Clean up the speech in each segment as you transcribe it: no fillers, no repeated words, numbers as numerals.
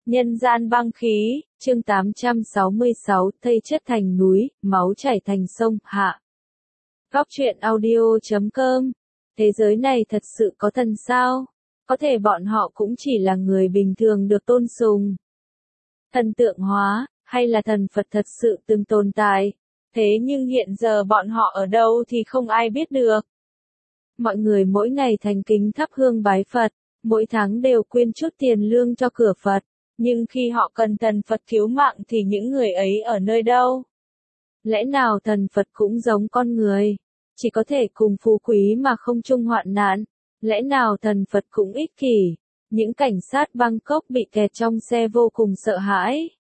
Nhân gian băng khí, chương 866, thây chất thành núi, máu chảy thành sông, hạ. Góc truyện audio.com. Thế giới này thật sự có thần sao? Có thể bọn họ cũng chỉ là người bình thường được tôn sùng. Thần tượng hóa, hay là thần Phật thật sự từng tồn tại? Thế nhưng hiện giờ bọn họ ở đâu thì không ai biết được. Mọi người mỗi ngày thành kính thắp hương bái Phật, mỗi tháng đều quyên chút tiền lương cho cửa Phật. Nhưng khi họ cần thần Phật cứu mạng thì những người ấy ở nơi đâu? Lẽ nào thần Phật cũng giống con người, chỉ có thể cùng phú quý mà không chung hoạn nạn? Lẽ nào thần Phật cũng ích kỷ? Những cảnh sát Bangkok bị kẹt trong xe vô cùng sợ hãi.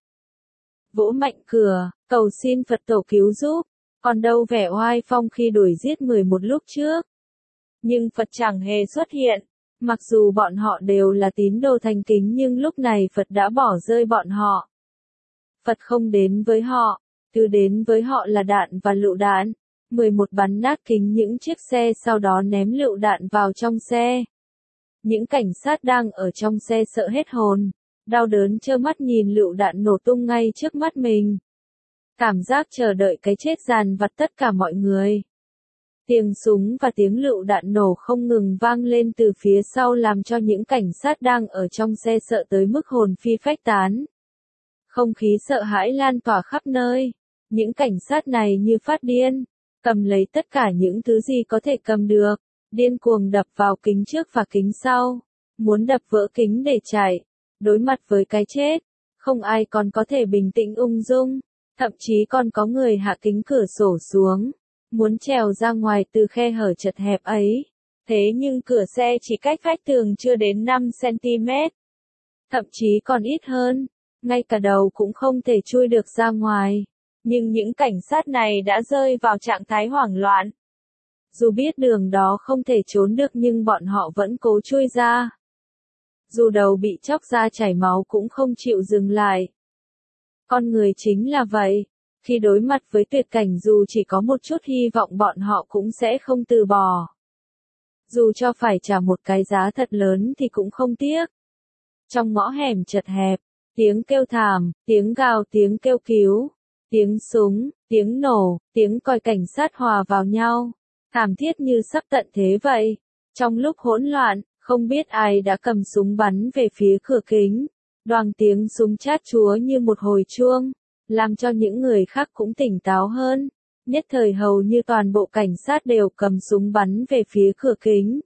Vỗ mạnh cửa, cầu xin Phật tổ cứu giúp, còn đâu vẻ oai phong khi đuổi giết 11 lúc trước. Nhưng Phật chẳng hề xuất hiện. Mặc dù bọn họ đều là tín đồ thành kính nhưng lúc này Phật đã bỏ rơi bọn họ. Phật không đến với họ, thứ đến với họ là đạn và lựu đạn. 11 bắn nát kính những chiếc xe sau đó ném lựu đạn vào trong xe. Những cảnh sát đang ở trong xe sợ hết hồn, đau đớn trơ mắt nhìn lựu đạn nổ tung ngay trước mắt mình. Cảm giác chờ đợi cái chết dằn vặt tất cả mọi người. Tiếng súng và tiếng lựu đạn nổ không ngừng vang lên từ phía sau làm cho những cảnh sát đang ở trong xe sợ tới mức hồn phi phách tán. Không khí sợ hãi lan tỏa khắp nơi. Những cảnh sát này như phát điên, cầm lấy tất cả những thứ gì có thể cầm được, điên cuồng đập vào kính trước và kính sau, muốn đập vỡ kính để chạy. Đối mặt với cái chết, không ai còn có thể bình tĩnh ung dung, thậm chí còn có người hạ kính cửa sổ xuống, muốn trèo ra ngoài từ khe hở chật hẹp ấy. Thế nhưng cửa xe chỉ cách vách tường chưa đến 5 cm. Thậm chí còn ít hơn, ngay cả đầu cũng không thể chui được ra ngoài. Nhưng những cảnh sát này đã rơi vào trạng thái hoảng loạn. Dù biết đường đó không thể trốn được nhưng bọn họ vẫn cố chui ra. Dù đầu bị chóc ra chảy máu cũng không chịu dừng lại. Con người chính là vậy. Khi đối mặt với tuyệt cảnh dù chỉ có một chút hy vọng bọn họ cũng sẽ không từ bỏ. Dù cho phải trả một cái giá thật lớn thì cũng không tiếc. Trong ngõ hẻm chật hẹp, tiếng kêu thảm, tiếng gào, tiếng kêu cứu, tiếng súng, tiếng nổ, tiếng còi cảnh sát hòa vào nhau. Thảm thiết như sắp tận thế vậy. Trong lúc hỗn loạn, không biết ai đã cầm súng bắn về phía cửa kính. Đoàng tiếng súng chát chúa như một hồi chuông, làm cho những người khác cũng tỉnh táo hơn. Nhất thời hầu như toàn bộ cảnh sát đều cầm súng bắn về phía cửa kính.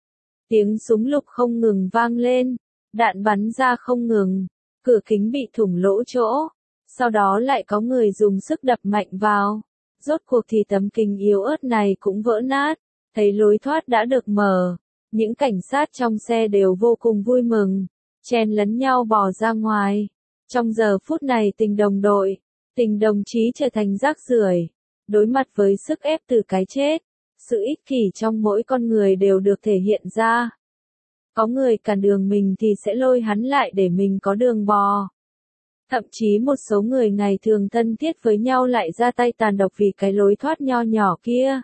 Tiếng súng lục không ngừng vang lên, đạn bắn ra không ngừng, cửa kính bị thủng lỗ chỗ. Sau đó lại có người dùng sức đập mạnh vào. Rốt cuộc thì tấm kính yếu ớt này cũng vỡ nát, thấy lối thoát đã được mở. Những cảnh sát trong xe đều vô cùng vui mừng, chen lấn nhau bò ra ngoài. Trong giờ phút này tình đồng đội, tình đồng chí trở thành rác rưởi. Đối mặt với sức ép từ cái chết, sự ích kỷ trong mỗi con người đều được thể hiện ra. Có người cản đường mình thì sẽ lôi hắn lại để mình có đường bò. Thậm chí một số người ngày thường thân thiết với nhau lại ra tay tàn độc vì cái lối thoát nho nhỏ kia.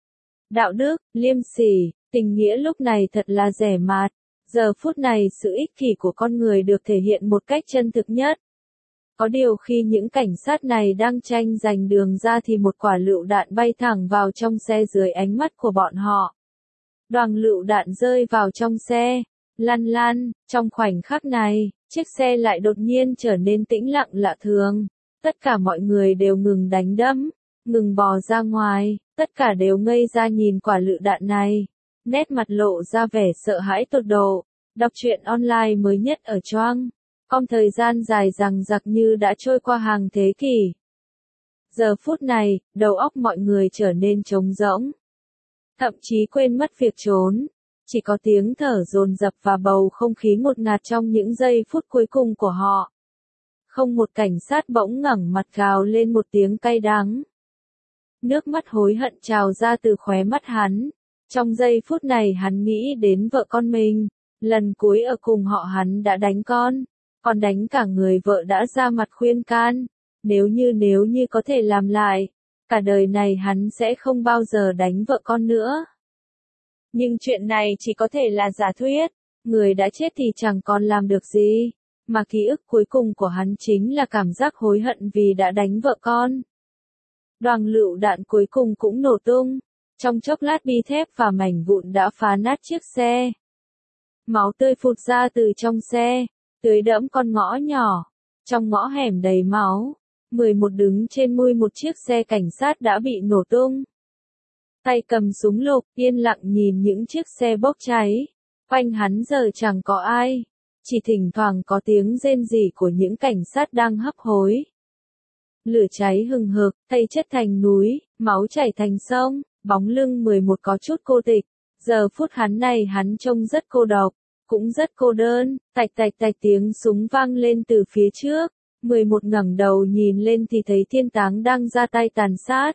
Đạo đức, liêm sỉ, tình nghĩa lúc này thật là rẻ mạt. Giờ phút này sự ích kỷ của con người được thể hiện một cách chân thực nhất. Có điều khi những cảnh sát này đang tranh giành đường ra thì một quả lựu đạn bay thẳng vào trong xe dưới ánh mắt của bọn họ. Đoàng lựu đạn rơi vào trong xe, lăn lăn, trong khoảnh khắc này, chiếc xe lại đột nhiên trở nên tĩnh lặng lạ thường. Tất cả mọi người đều ngừng đánh đấm, ngừng bò ra ngoài, tất cả đều ngây ra nhìn quả lựu đạn này. Nét mặt lộ ra vẻ sợ hãi tột độ. Đọc truyện online mới nhất ở Choang. Com thời gian dài dằng dặc như đã trôi qua hàng thế kỷ. Giờ phút này, đầu óc mọi người trở nên trống rỗng. Thậm chí quên mất việc trốn. Chỉ có tiếng thở dồn dập và bầu không khí ngột ngạt trong những giây phút cuối cùng của họ. Không một cảnh sát bỗng ngẩng mặt gào lên một tiếng cay đắng. Nước mắt hối hận trào ra từ khóe mắt hắn. Trong giây phút này hắn nghĩ đến vợ con mình. Lần cuối ở cùng họ hắn đã đánh con, còn đánh cả người vợ đã ra mặt khuyên can. Nếu như có thể làm lại, cả đời này hắn sẽ không bao giờ đánh vợ con nữa. Nhưng chuyện này chỉ có thể là giả thuyết, người đã chết thì chẳng còn làm được gì. mà ký ức cuối cùng của hắn chính là cảm giác hối hận vì đã đánh vợ con. Đoàn lựu đạn cuối cùng cũng nổ tung, trong chốc lát bi thép và mảnh vụn đã phá nát chiếc xe. Máu tươi phụt ra từ trong xe, tưới đẫm con ngõ nhỏ, trong ngõ hẻm đầy máu. 11 đứng trên mui một chiếc xe cảnh sát đã bị nổ tung. Tay cầm súng lục, yên lặng nhìn những chiếc xe bốc cháy. Quanh hắn giờ chẳng có ai, chỉ thỉnh thoảng có tiếng rên rỉ của những cảnh sát đang hấp hối. Lửa cháy hừng hực, thây chất thành núi, máu chảy thành sông, bóng lưng 11 có chút cô tịch. Giờ phút hắn này hắn trông rất cô độc, cũng rất cô đơn. Tạch tạch tạch tiếng súng vang lên từ phía trước. 11 ngẩng đầu nhìn lên thì thấy Thiên Táng đang ra tay tàn sát.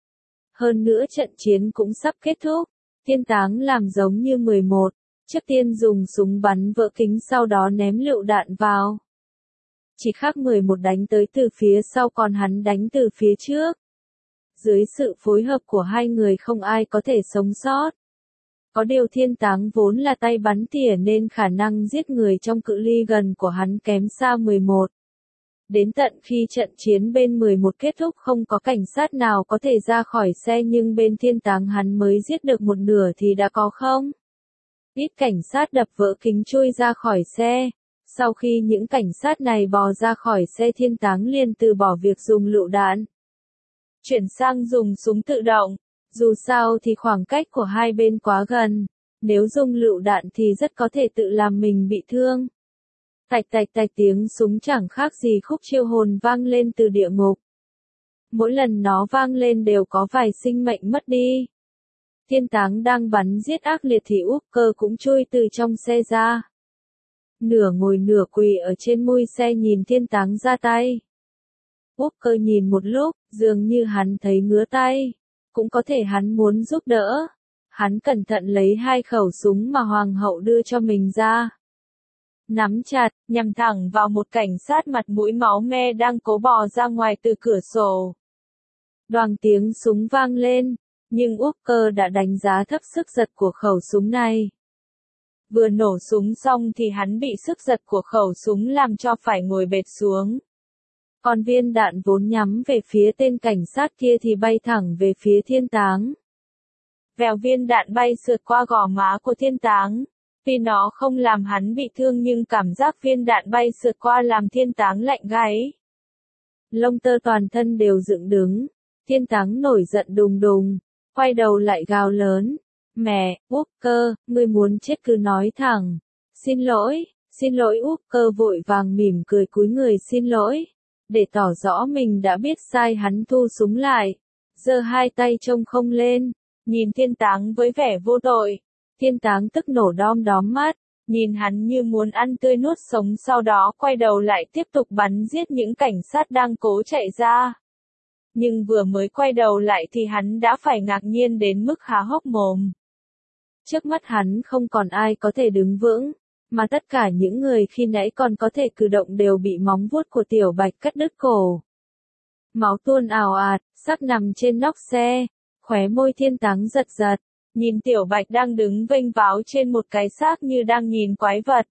Hơn nữa trận chiến cũng sắp kết thúc. Thiên Táng làm giống như 11, trước tiên dùng súng bắn vỡ kính sau đó ném lựu đạn vào. Chỉ khác 11 đánh tới từ phía sau còn hắn đánh từ phía trước. Dưới sự phối hợp của hai người không ai có thể sống sót. Có điều Thiên Táng vốn là tay bắn tỉa nên khả năng giết người trong cự ly gần của hắn kém xa 11. Đến tận khi trận chiến bên 11 kết thúc không có cảnh sát nào có thể ra khỏi xe nhưng bên Thiên Táng hắn mới giết được một nửa thì đã có không ít cảnh sát đập vỡ kính chui ra khỏi xe. Sau khi những cảnh sát này bò ra khỏi xe Thiên Táng liền từ bỏ việc dùng lựu đạn. Chuyển sang dùng súng tự động, dù sao thì khoảng cách của hai bên quá gần, nếu dùng lựu đạn thì rất có thể tự làm mình bị thương. Tạch tạch tạch tiếng súng chẳng khác gì khúc chiêu hồn vang lên từ địa ngục. Mỗi lần nó vang lên đều có vài sinh mệnh mất đi. Thiên Táng đang bắn giết ác liệt thì Úc Cơ cũng chui từ trong xe ra. Nửa ngồi nửa quỳ ở trên mui xe nhìn Thiên Táng ra tay. Úc Cơ nhìn một lúc, dường như hắn thấy ngứa tay. Cũng có thể hắn muốn giúp đỡ. Hắn cẩn thận lấy hai khẩu súng mà Hoàng hậu đưa cho mình ra. Nắm chặt, nhằm thẳng vào một cảnh sát mặt mũi máu me đang cố bò ra ngoài từ cửa sổ. Đoàng tiếng súng vang lên, nhưng Úc Cơ đã đánh giá thấp sức giật của khẩu súng này. Vừa nổ súng xong thì hắn bị sức giật của khẩu súng làm cho phải ngồi bệt xuống. Còn viên đạn vốn nhắm về phía tên cảnh sát kia thì bay thẳng về phía Thiên Táng. Vèo viên đạn bay sượt qua gò má của Thiên Táng. Tuy nó không làm hắn bị thương nhưng cảm giác viên đạn bay sượt qua làm Thiên Táng lạnh gáy. Lông tơ toàn thân đều dựng đứng. Thiên Táng nổi giận đùng đùng, quay đầu lại gào lớn. Mẹ, Úc Cơ, ngươi muốn chết cứ nói thẳng. Xin lỗi Úc Cơ vội vàng mỉm cười cúi người xin lỗi. Để tỏ rõ mình đã biết sai hắn thu súng lại. Giơ hai tay trông không lên, nhìn Thiên Táng với vẻ vô tội. Thiên Táng tức nổ đom đóm mắt, nhìn hắn như muốn ăn tươi nuốt sống sau đó quay đầu lại tiếp tục bắn giết những cảnh sát đang cố chạy ra. Nhưng vừa mới quay đầu lại thì hắn đã phải ngạc nhiên đến mức há hốc mồm. Trước mắt hắn không còn ai có thể đứng vững, mà tất cả những người khi nãy còn có thể cử động đều bị móng vuốt của Tiểu Bạch cắt đứt cổ. Máu tuôn ào ạt, xác nằm trên nóc xe, khóe môi Thiên Táng giật giật. Nhìn Tiểu Bạch đang đứng vênh váo trên một cái xác như đang nhìn quái vật.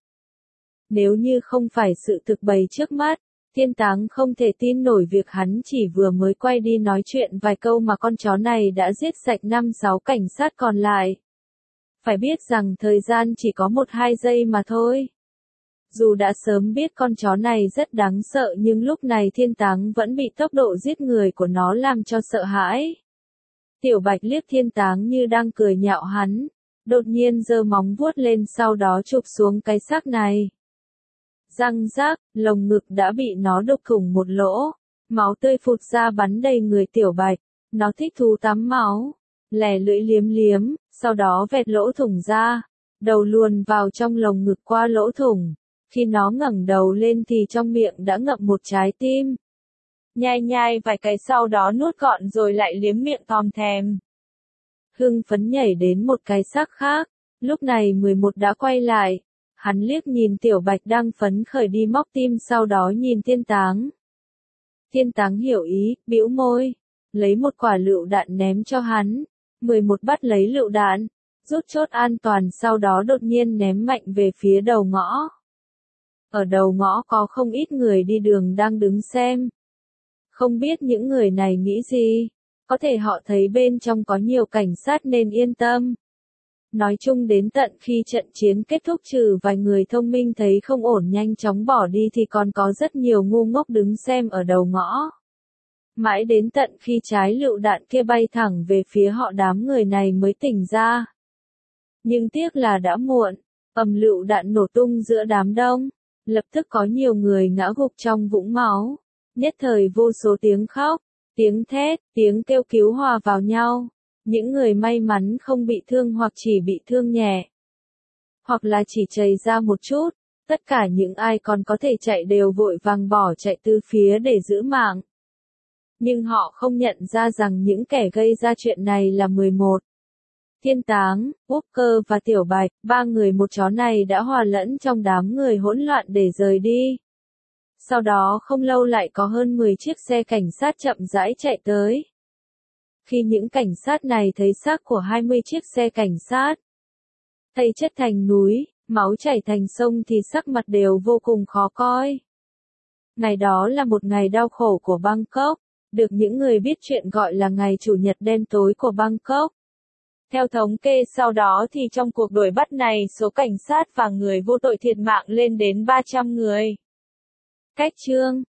Nếu như không phải sự thực bày trước mắt, Thiên Táng không thể tin nổi việc hắn chỉ vừa mới quay đi nói chuyện vài câu mà con chó này đã giết sạch 5-6 cảnh sát còn lại. Phải biết rằng thời gian chỉ có 1-2 giây mà thôi. Dù đã sớm biết con chó này rất đáng sợ nhưng lúc này Thiên Táng vẫn bị tốc độ giết người của nó làm cho sợ hãi. Tiểu Bạch liếc Thiên Táng như đang cười nhạo hắn, đột nhiên giơ móng vuốt lên sau đó chụp xuống cái xác này. Răng rác, lồng ngực đã bị nó đục thủng một lỗ, máu tươi phụt ra bắn đầy người Tiểu Bạch, nó thích thú tắm máu, lè lưỡi liếm liếm, sau đó vẹt lỗ thủng ra, đầu luồn vào trong lồng ngực qua lỗ thủng, khi nó ngẩng đầu lên thì trong miệng đã ngậm một trái tim. Nhai nhai vài cái sau đó nuốt gọn rồi lại liếm miệng thòm thèm. Hưng phấn nhảy đến một cái xác khác, lúc này 11 đã quay lại, hắn liếc nhìn Tiểu Bạch đang phấn khởi đi móc tim sau đó nhìn Thiên Táng. Thiên Táng hiểu ý, bĩu môi, lấy một quả lựu đạn ném cho hắn, 11 bắt lấy lựu đạn, rút chốt an toàn sau đó đột nhiên ném mạnh về phía đầu ngõ. Ở đầu ngõ có không ít người đi đường đang đứng xem. Không biết những người này nghĩ gì, có thể họ thấy bên trong có nhiều cảnh sát nên yên tâm. Nói chung đến tận khi trận chiến kết thúc trừ vài người thông minh thấy không ổn nhanh chóng bỏ đi thì còn có rất nhiều ngu ngốc đứng xem ở đầu ngõ. Mãi đến tận khi trái lựu đạn kia bay thẳng về phía họ đám người này mới tỉnh ra. Nhưng tiếc là đã muộn, lựu đạn nổ tung giữa đám đông, lập tức có nhiều người ngã gục trong vũng máu. Nhất thời vô số tiếng khóc, tiếng thét, tiếng kêu cứu hòa vào nhau. Những người may mắn không bị thương hoặc chỉ bị thương nhẹ, hoặc là chỉ chảy ra một chút, tất cả những ai còn có thể chạy đều vội vàng bỏ chạy từ phía để giữ mạng. Nhưng họ không nhận ra rằng những kẻ gây ra chuyện này là 11. Thiên Táng, Walker và Tiểu Bạch, ba người một chó này đã hòa lẫn trong đám người hỗn loạn để rời đi. Sau đó không lâu lại có hơn 10 chiếc xe cảnh sát chậm rãi chạy tới. Khi những cảnh sát này thấy xác của 20 chiếc xe cảnh sát thây chất thành núi, máu chảy thành sông thì sắc mặt đều vô cùng khó coi. Ngày đó là một ngày đau khổ của Bangkok, được những người biết chuyện gọi là ngày Chủ nhật đen tối của Bangkok. Theo thống kê sau đó thì trong cuộc đuổi bắt này số cảnh sát và người vô tội thiệt mạng lên đến 300 người. Cách chương